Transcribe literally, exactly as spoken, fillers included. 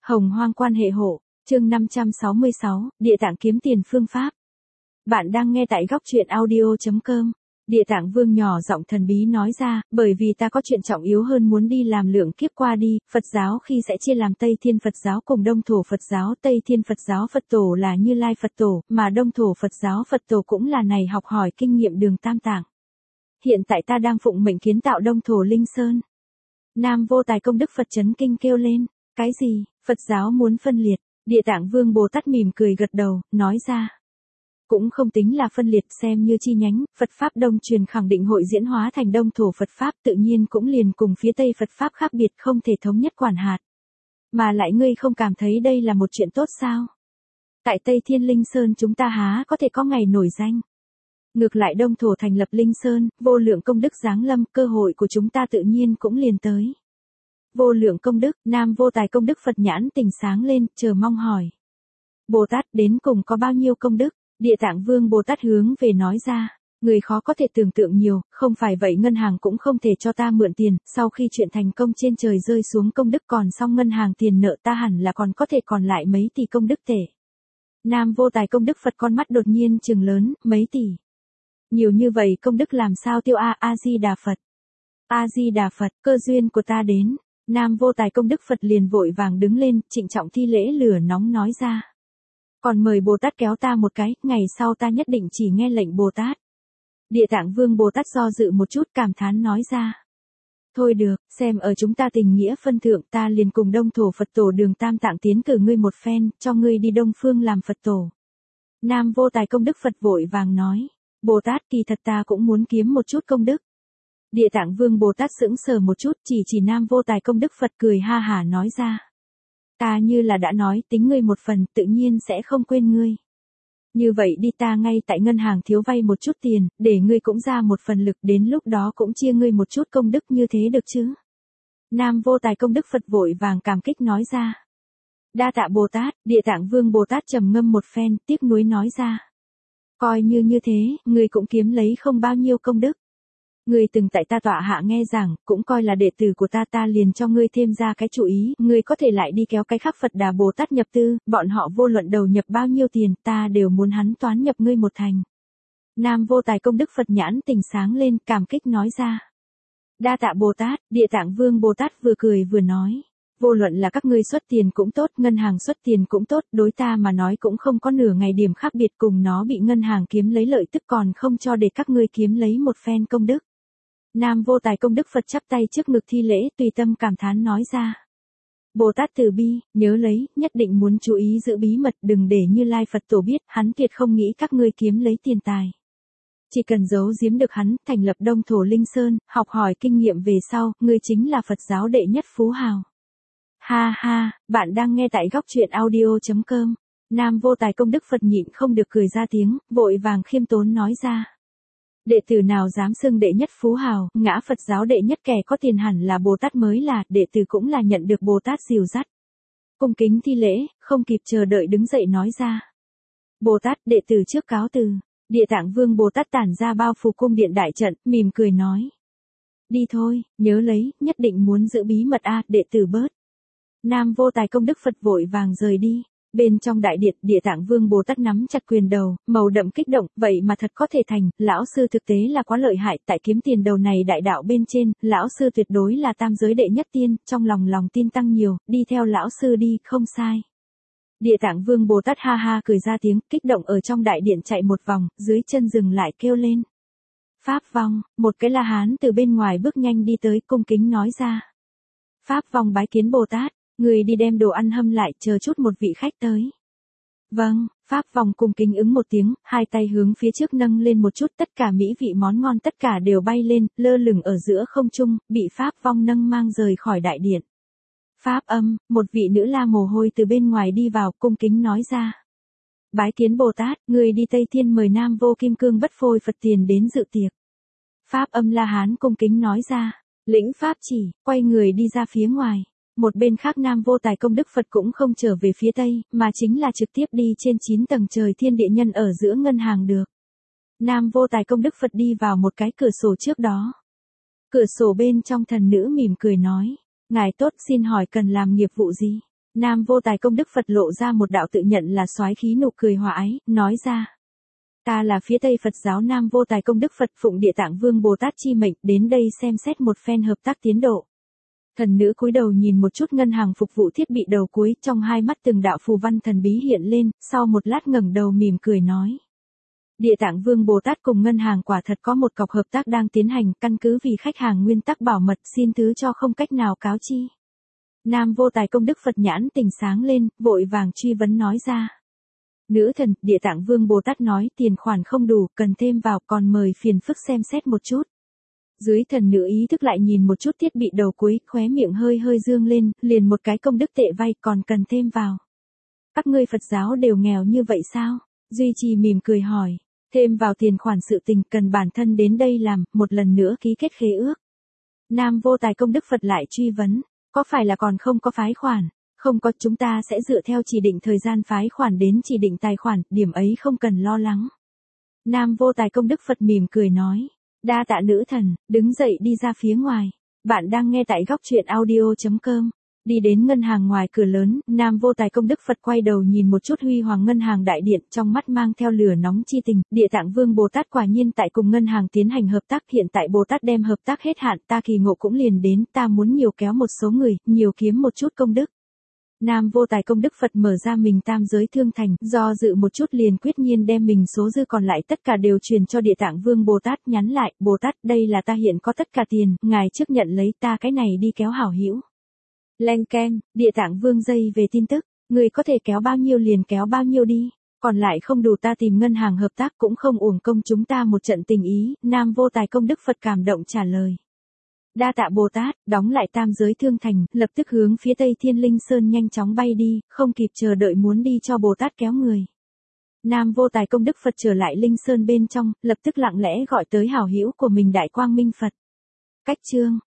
Hồng hoang quan hệ hộ, chương năm trăm sáu mươi sáu, Địa Tạng kiếm tiền phương pháp. Bạn đang nghe tại góc truyện audio chấm com. Địa Tạng Vương nhỏ giọng thần bí nói ra, bởi vì ta có chuyện trọng yếu hơn muốn đi làm lượng kiếp qua đi, Phật giáo khi sẽ chia làm Tây Thiên Phật giáo cùng Đông Thổ Phật giáo. Tây Thiên Phật giáo Phật tổ là Như Lai Phật tổ, mà Đông Thổ Phật giáo Phật tổ cũng là này học hỏi kinh nghiệm đường Tam Tạng. Hiện tại ta đang phụng mệnh kiến tạo Đông Thổ Linh Sơn. Nam Vô Tài Công Đức Phật chấn kinh kêu lên, cái gì, Phật giáo muốn phân liệt? Địa Tạng Vương Bồ Tát mỉm cười gật đầu, nói ra. Cũng không tính là phân liệt, xem như chi nhánh, Phật Pháp Đông truyền khẳng định hội diễn hóa thành Đông Thổ Phật Pháp, tự nhiên cũng liền cùng phía Tây Phật Pháp khác biệt, không thể thống nhất quản hạt. Mà lại ngươi không cảm thấy đây là một chuyện tốt sao? Tại Tây Thiên Linh Sơn chúng ta há có thể có ngày nổi danh. Ngược lại Đông Thổ thành lập Linh Sơn, vô lượng công đức giáng lâm, cơ hội của chúng ta tự nhiên cũng liền tới. Vô lượng công đức, Nam Vô Tài Công Đức Phật nhãn tỉnh sáng lên, chờ mong hỏi. Bồ Tát đến cùng có bao nhiêu công đức? Địa Tạng Vương Bồ Tát hướng về nói ra, người khó có thể tưởng tượng nhiều, không phải vậy ngân hàng cũng không thể cho ta mượn tiền, sau khi chuyện thành công trên trời rơi xuống công đức còn xong ngân hàng tiền nợ ta hẳn là còn có thể còn lại mấy tỷ công đức tệ. Nam Vô Tài Công Đức Phật con mắt đột nhiên trừng lớn, mấy tỷ. Nhiều như vậy công đức làm sao tiêu a, A-di-đà Phật. A-di-đà Phật, cơ duyên của ta đến. Nam Vô Tài Công Đức Phật liền vội vàng đứng lên, trịnh trọng thi lễ lửa nóng nói ra. Còn mời Bồ Tát kéo ta một cái, ngày sau ta nhất định chỉ nghe lệnh Bồ Tát. Địa Tạng Vương Bồ Tát do dự một chút cảm thán nói ra. Thôi được, xem ở chúng ta tình nghĩa phân thượng ta liền cùng Đông Thổ Phật tổ đường Tam Tạng tiến cử ngươi một phen, cho ngươi đi Đông Phương làm Phật tổ. Nam Vô Tài Công Đức Phật vội vàng nói. Bồ Tát kỳ thật ta cũng muốn kiếm một chút công đức. Địa Tạng Vương Bồ Tát sững sờ một chút, chỉ chỉ Nam Vô Tài Công Đức Phật cười ha hả nói ra. Ta như là đã nói tính ngươi một phần, tự nhiên sẽ không quên ngươi. Như vậy đi ta ngay tại ngân hàng thiếu vay một chút tiền, để ngươi cũng ra một phần lực, đến lúc đó cũng chia ngươi một chút công đức, như thế được chứ? Nam Vô Tài Công Đức Phật vội vàng cảm kích nói ra. Đa tạ Bồ Tát. Địa Tạng Vương Bồ Tát trầm ngâm một phen, tiếc nuối nói ra. Coi như như thế, ngươi cũng kiếm lấy không bao nhiêu công đức. Ngươi từng tại ta tọa hạ nghe giảng, cũng coi là đệ tử của ta, ta liền cho ngươi thêm ra cái chủ ý, ngươi có thể lại đi kéo cái khác Phật Đà Bồ Tát nhập tư, bọn họ vô luận đầu nhập bao nhiêu tiền, ta đều muốn hắn toán nhập ngươi một thành. Nam Vô Tài Công Đức Phật nhãn tỉnh sáng lên, cảm kích nói ra. Đa tạ Bồ Tát. Địa Tạng Vương Bồ Tát vừa cười vừa nói. Vô luận là các ngươi xuất tiền cũng tốt, ngân hàng xuất tiền cũng tốt, đối ta mà nói cũng không có nửa ngày điểm khác biệt, cùng nó bị ngân hàng kiếm lấy lợi tức còn không cho để các ngươi kiếm lấy một phen công đức. Nam Vô Tài Công Đức Phật chắp tay trước ngực thi lễ, tùy tâm cảm thán nói ra. Bồ Tát từ bi, nhớ lấy, nhất định muốn chú ý giữ bí mật, đừng để Như Lai Phật tổ biết, hắn tuyệt không nghĩ các ngươi kiếm lấy tiền tài. Chỉ cần giấu giếm được hắn, thành lập Đông Thổ Linh Sơn, học hỏi kinh nghiệm về sau, ngươi chính là Phật giáo đệ nhất phú hào. Ha ha, bạn đang nghe tại góc truyện audio chấm com. Nam Vô Tài Công Đức Phật nhịn không được cười ra tiếng, vội vàng khiêm tốn nói ra. Đệ tử nào dám xưng đệ nhất phú hào, ngã Phật giáo đệ nhất kẻ có tiền hẳn là Bồ Tát mới là, đệ tử cũng là nhận được Bồ Tát dìu dắt. Cung kính thi lễ, không kịp chờ đợi đứng dậy nói ra. Bồ Tát, đệ tử trước cáo từ. Địa Tạng Vương Bồ Tát tản ra bao phủ cung điện đại trận, mỉm cười nói. Đi thôi, nhớ lấy, nhất định muốn giữ bí mật a, đệ tử bớt. Nam Vô Tài Công Đức Phật vội vàng rời đi. Bên trong đại điện, Địa Tạng Vương Bồ Tát nắm chặt quyền đầu, màu đậm kích động, vậy mà thật có thể thành, lão sư thực tế là quá lợi hại, tại kiếm tiền đầu này đại đạo bên trên, lão sư tuyệt đối là tam giới đệ nhất tiên, trong lòng lòng tin tăng nhiều, đi theo lão sư đi, không sai. Địa Tạng Vương Bồ Tát ha ha cười ra tiếng, kích động ở trong đại điện chạy một vòng, dưới chân dừng lại kêu lên. Pháp vong, một cái la hán từ bên ngoài bước nhanh đi tới, cung kính nói ra. Pháp vong bái kiến Bồ Tát. Người đi đem đồ ăn hâm lại, chờ chút một vị khách tới. Vâng, Pháp vong cung kính ứng một tiếng, hai tay hướng phía trước nâng lên một chút, tất cả mỹ vị món ngon tất cả đều bay lên, lơ lửng ở giữa không trung, bị Pháp vong nâng mang rời khỏi đại điện. Pháp âm, một vị nữ la mồ hôi từ bên ngoài đi vào, cung kính nói ra. Bái kiến Bồ Tát, người đi Tây Thiên mời Nam Vô Kim Cương Bất Phôi Phật tiền đến dự tiệc. Pháp âm La Hán cung kính nói ra, lĩnh Pháp chỉ, quay người đi ra phía ngoài. Một bên khác Nam Vô Tài Công Đức Phật cũng không trở về phía Tây, mà chính là trực tiếp đi trên chín tầng trời thiên địa nhân ở giữa ngân hàng được. Nam Vô Tài Công Đức Phật đi vào một cái cửa sổ trước đó. Cửa sổ bên trong thần nữ mỉm cười nói, ngài tốt, xin hỏi cần làm nghiệp vụ gì? Nam Vô Tài Công Đức Phật lộ ra một đạo tự nhận là soái khí nụ cười hòa ái, nói ra. Ta là phía Tây Phật giáo Nam Vô Tài Công Đức Phật phụng Địa Tạng Vương Bồ Tát chi mệnh đến đây xem xét một phen hợp tác tiến độ. Thần nữ cúi đầu nhìn một chút ngân hàng phục vụ thiết bị đầu cuối, trong hai mắt từng đạo phù văn thần bí hiện lên, sau một lát ngẩng đầu mỉm cười nói. Địa Tạng Vương Bồ Tát cùng ngân hàng quả thật có một cọc hợp tác đang tiến hành, căn cứ vì khách hàng nguyên tắc bảo mật xin thứ cho không cách nào cáo chi. Nam Vô Tài Công Đức Phật nhãn tình sáng lên, vội vàng truy vấn nói ra. Nữ thần, Địa Tạng Vương Bồ Tát nói tiền khoản không đủ, cần thêm vào, còn mời phiền phức xem xét một chút. Dưới thần nữ ý thức lại nhìn một chút thiết bị đầu cuối, khóe miệng hơi hơi dương lên, liền một cái công đức tệ vay còn cần thêm vào. Các ngươi Phật giáo đều nghèo như vậy sao? Duy Trì mỉm cười hỏi. Thêm vào tiền khoản sự tình cần bản thân đến đây làm, một lần nữa ký kết khế ước. Nam Vô Tài Công Đức Phật lại truy vấn. Có phải là còn không có phái khoản? Không có, chúng ta sẽ dựa theo chỉ định thời gian phái khoản đến chỉ định tài khoản, điểm ấy không cần lo lắng. Nam Vô Tài Công Đức Phật mỉm cười nói. Đa tạ nữ thần, đứng dậy đi ra phía ngoài. Bạn đang nghe tại góc truyện audio chấm com. Đi đến ngân hàng ngoài cửa lớn, Nam Vô Tài Công Đức Phật quay đầu nhìn một chút huy hoàng ngân hàng đại điện, trong mắt mang theo lửa nóng chi tình. Địa Tạng Vương Bồ Tát quả nhiên tại cùng ngân hàng tiến hành hợp tác, hiện tại Bồ Tát đem hợp tác hết hạn, ta kỳ ngộ cũng liền đến, ta muốn nhiều kéo một số người, nhiều kiếm một chút công đức. Nam Vô Tài Công Đức Phật mở ra mình tam giới thương thành, do dự một chút liền quyết nhiên đem mình số dư còn lại tất cả đều truyền cho Địa Tạng Vương Bồ Tát, nhắn lại, Bồ Tát, đây là ta hiện có tất cả tiền, ngài trước nhận lấy, ta cái này đi kéo hảo hữu. Leng keng, Địa Tạng Vương dây về tin tức, người có thể kéo bao nhiêu liền kéo bao nhiêu đi, còn lại không đủ ta tìm ngân hàng hợp tác cũng không uổng công chúng ta một trận tình ý. Nam Vô Tài Công Đức Phật cảm động trả lời. Đa tạ Bồ Tát, đóng lại tam giới thương thành, lập tức hướng phía Tây Thiên Linh Sơn nhanh chóng bay đi, không kịp chờ đợi muốn đi cho Bồ Tát kéo người. Nam Vô Tài Công Đức Phật trở lại Linh Sơn bên trong, lập tức lặng lẽ gọi tới hảo hữu của mình Đại Quang Minh Phật. Cách chương